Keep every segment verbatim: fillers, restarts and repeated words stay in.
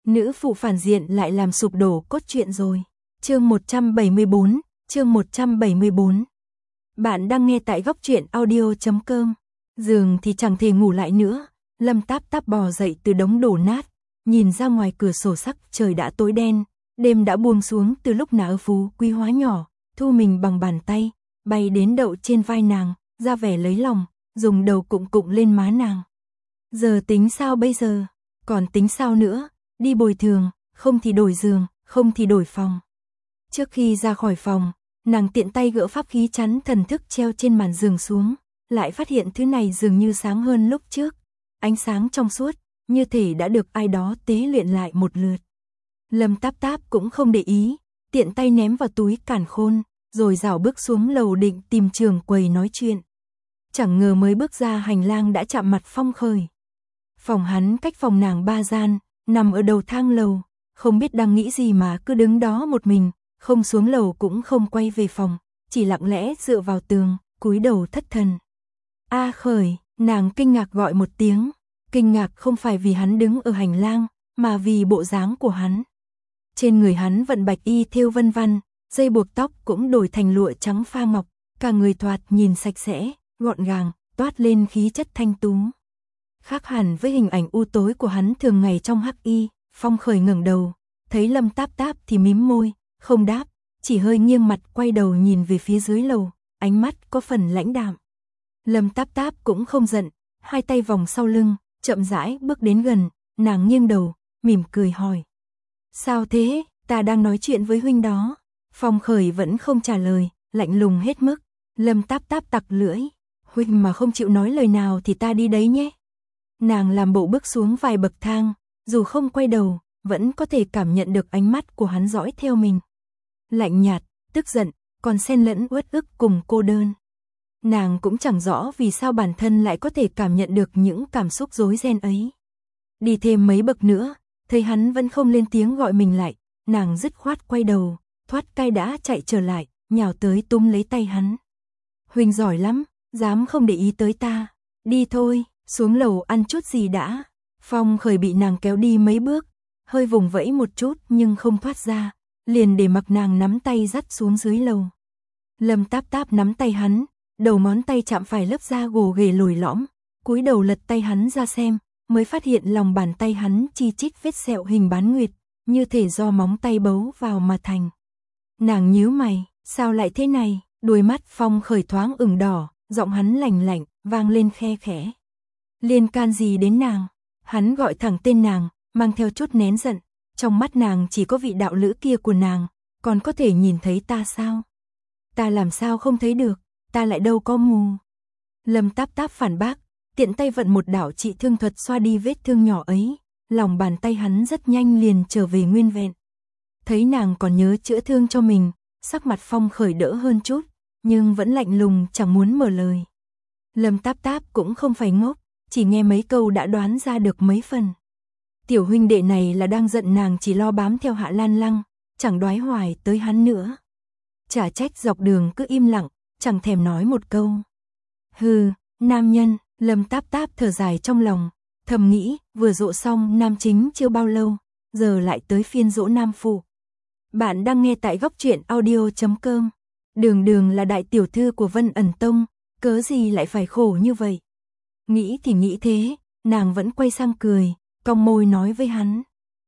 nữ phụ phản diện lại làm sụp đổ cốt truyện rồi. Chương một trăm bảy mươi bốn, chương một trăm bảy mươi bốn. Bạn đang nghe tại góc truyện audio chấm com. Giường thì chẳng thể ngủ lại nữa, Lâm Táp Táp bò dậy từ đống đổ nát, nhìn ra ngoài cửa sổ sắc trời đã tối đen, đêm đã buông xuống từ lúc nà Phú Quý hóa nhỏ, thu mình bằng bàn tay, bay đến đậu trên vai nàng, ra vẻ lấy lòng, dùng đầu cụng cụng lên má nàng. Giờ tính sao bây giờ? Còn tính sao nữa? Đi bồi thường, không thì đổi giường, không thì đổi phòng. Trước khi ra khỏi phòng, nàng tiện tay gỡ pháp khí chắn thần thức treo trên màn giường xuống, lại phát hiện thứ này dường như sáng hơn lúc trước, ánh sáng trong suốt, như thể đã được ai đó tế luyện lại một lượt. Lâm Táp Táp cũng không để ý, tiện tay ném vào túi càn khôn, rồi rảo bước xuống lầu định tìm trưởng quầy nói chuyện. Chẳng ngờ mới bước ra hành lang đã chạm mặt Phong Khởi. Phòng hắn cách phòng nàng ba gian, nằm ở đầu thang lầu, không biết đang nghĩ gì mà cứ đứng đó một mình, không xuống lầu cũng không quay về phòng, chỉ lặng lẽ dựa vào tường, cúi đầu thất thần. A Khởi, nàng kinh ngạc gọi một tiếng, kinh ngạc không phải vì hắn đứng ở hành lang, mà vì bộ dáng của hắn. Trên người hắn vận bạch y thêu vân văn, dây buộc tóc cũng đổi thành lụa trắng pha ngọc, cả người thoạt nhìn sạch sẽ, gọn gàng, toát lên khí chất thanh tú. Khác hẳn với hình ảnh u tối của hắn thường ngày trong hắc y. Phong Khởi ngẩng đầu, thấy Lâm Táp Táp thì mím môi, không đáp, chỉ hơi nghiêng mặt quay đầu nhìn về phía dưới lầu, ánh mắt có phần lãnh đạm. Lâm Táp Táp cũng không giận, hai tay vòng sau lưng, chậm rãi bước đến gần, nàng nghiêng đầu, mỉm cười hỏi. Sao thế, ta đang nói chuyện với huynh đó. Phong Khởi vẫn không trả lời, lạnh lùng hết mức. Lâm Táp Táp tặc lưỡi, huynh mà không chịu nói lời nào thì ta đi đấy nhé. Nàng làm bộ bước xuống vài bậc thang, dù không quay đầu, vẫn có thể cảm nhận được ánh mắt của hắn dõi theo mình. Lạnh nhạt, tức giận, còn xen lẫn uất ức cùng cô đơn. Nàng cũng chẳng rõ vì sao bản thân lại có thể cảm nhận được những cảm xúc rối ren ấy. Đi thêm mấy bậc nữa, thấy hắn vẫn không lên tiếng gọi mình lại, nàng dứt khoát quay đầu, thoát cai đã chạy trở lại, nhào tới túm lấy tay hắn. Huynh giỏi lắm, dám không để ý tới ta, đi thôi, xuống lầu ăn chút gì đã. Phong Khởi bị nàng kéo đi mấy bước, hơi vùng vẫy một chút nhưng không thoát ra, liền để mặc nàng nắm tay dắt xuống dưới lầu. Lâm Táp Táp nắm tay hắn, đầu ngón tay chạm phải lớp da gồ ghề lồi lõm, cúi đầu lật tay hắn ra xem, mới phát hiện lòng bàn tay hắn chi chít vết sẹo hình bán nguyệt, như thể do móng tay bấu vào mà thành. Nàng nhíu mày, sao lại thế này? Đôi mắt Phong Khởi thoáng ửng đỏ, giọng hắn lạnh lạnh, vang lên khe khẽ. Liên can gì đến nàng? Hắn gọi thẳng tên nàng, mang theo chút nén giận, trong mắt nàng chỉ có vị đạo lữ kia của nàng, còn có thể nhìn thấy ta sao? Ta làm sao không thấy được, ta lại đâu có mù. Lâm Táp Táp phản bác, tiện tay vận một đạo trị thương thuật xoa đi vết thương nhỏ ấy, lòng bàn tay hắn rất nhanh liền trở về nguyên vẹn. Thấy nàng còn nhớ chữa thương cho mình, sắc mặt Phong Khởi đỡ hơn chút, nhưng vẫn lạnh lùng chẳng muốn mở lời. Lâm Táp Táp cũng không phải ngốc, chỉ nghe mấy câu đã đoán ra được mấy phần. Tiểu huynh đệ này là đang giận nàng chỉ lo bám theo Hạ Lan Lăng, chẳng đoái hoài tới hắn nữa. Chả trách dọc đường cứ im lặng, chẳng thèm nói một câu. Hừ, nam nhân. Lâm Táp Táp thở dài trong lòng, thầm nghĩ, vừa dỗ xong nam chính chưa bao lâu, giờ lại tới phiên dỗ nam phụ. Bạn đang nghe tại góc truyện audio chấm com. Đường Đường là đại tiểu thư của Vân Ẩn Tông, cớ gì lại phải khổ như vậy? Nghĩ thì nghĩ thế, nàng vẫn quay sang cười, cong môi nói với hắn.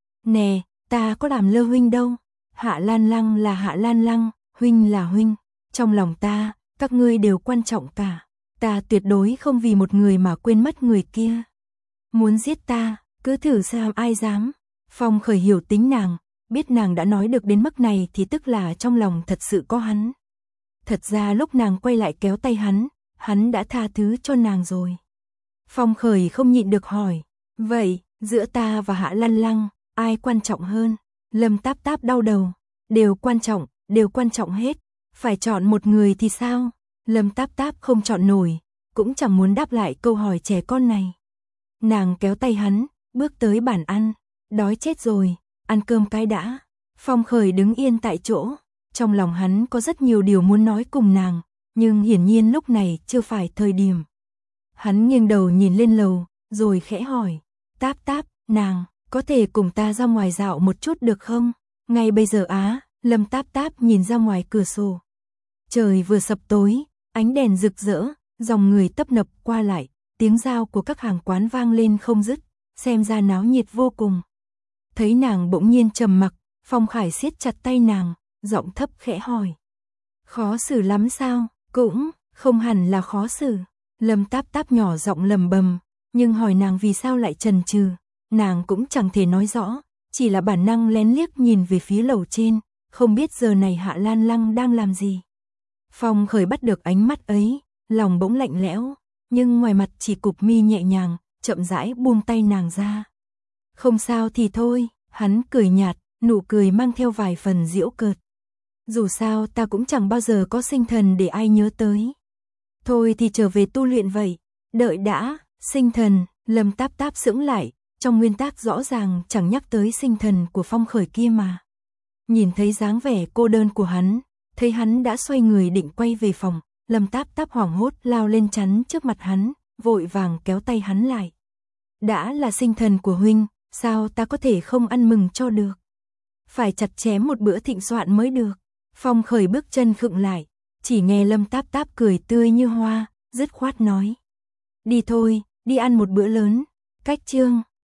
Nè, ta có làm lơ huynh đâu, Hạ Lan Lăng là Hạ Lan Lăng, huynh là huynh, trong lòng ta, các ngươi đều quan trọng cả. Ta tuyệt đối không vì một người mà quên mất người kia. Muốn giết ta, cứ thử xem ai dám. Phong Khởi hiểu tính nàng, biết nàng đã nói được đến mức này thì tức là trong lòng thật sự có hắn. Thật ra lúc nàng quay lại kéo tay hắn, hắn đã tha thứ cho nàng rồi. Phong Khởi không nhịn được hỏi, vậy, giữa ta và Hạ Lan Lăng, ai quan trọng hơn? Lâm Táp Táp đau đầu, đều quan trọng, đều quan trọng hết. Phải chọn một người thì sao? Lâm Táp Táp không chọn nổi, cũng chẳng muốn đáp lại câu hỏi trẻ con này. Nàng kéo tay hắn, bước tới bàn ăn, đói chết rồi, ăn cơm cái đã. Phong Khởi đứng yên tại chỗ, trong lòng hắn có rất nhiều điều muốn nói cùng nàng, nhưng hiển nhiên lúc này chưa phải thời điểm. Hắn nghiêng đầu nhìn lên lầu, rồi khẽ hỏi, Táp Táp, nàng, có thể cùng ta ra ngoài dạo một chút được không? Ngay bây giờ á, Lâm Táp Táp nhìn ra ngoài cửa sổ. Trời vừa sập tối, ánh đèn rực rỡ, dòng người tấp nập qua lại, tiếng rao của các hàng quán vang lên không dứt, xem ra náo nhiệt vô cùng. Thấy nàng bỗng nhiên trầm mặc, Phong Khải siết chặt tay nàng, giọng thấp khẽ hỏi. Khó xử lắm sao? Cũng, không hẳn là khó xử. Lâm Táp Táp nhỏ giọng lầm bầm, nhưng hỏi nàng vì sao lại chần chừ, nàng cũng chẳng thể nói rõ, chỉ là bản năng lén liếc nhìn về phía lầu trên, không biết giờ này Hạ Lan Lăng đang làm gì. Phong Khởi bắt được ánh mắt ấy, lòng bỗng lạnh lẽo, nhưng ngoài mặt chỉ cụp mi nhẹ nhàng, chậm rãi buông tay nàng ra. Không sao thì thôi, hắn cười nhạt, nụ cười mang theo vài phần giễu cợt. Dù sao ta cũng chẳng bao giờ có sinh thần để ai nhớ tới. Thôi thì trở về tu luyện vậy. Đợi đã, sinh thần, Lâm Táp Táp sững lại, trong nguyên tác rõ ràng chẳng nhắc tới sinh thần của Phong Khởi kia mà. Nhìn thấy dáng vẻ cô đơn của hắn, thấy hắn đã xoay người định quay về phòng, Lâm Táp Táp hoảng hốt lao lên chắn trước mặt hắn, vội vàng kéo tay hắn lại. Đã là sinh thần của huynh, sao ta có thể không ăn mừng cho được? Phải chặt chém một bữa thịnh soạn mới được. Phong Khởi bước chân khựng lại, chỉ nghe Lâm Táp Táp cười tươi như hoa, dứt khoát nói. Đi thôi, đi ăn một bữa lớn. Cách chương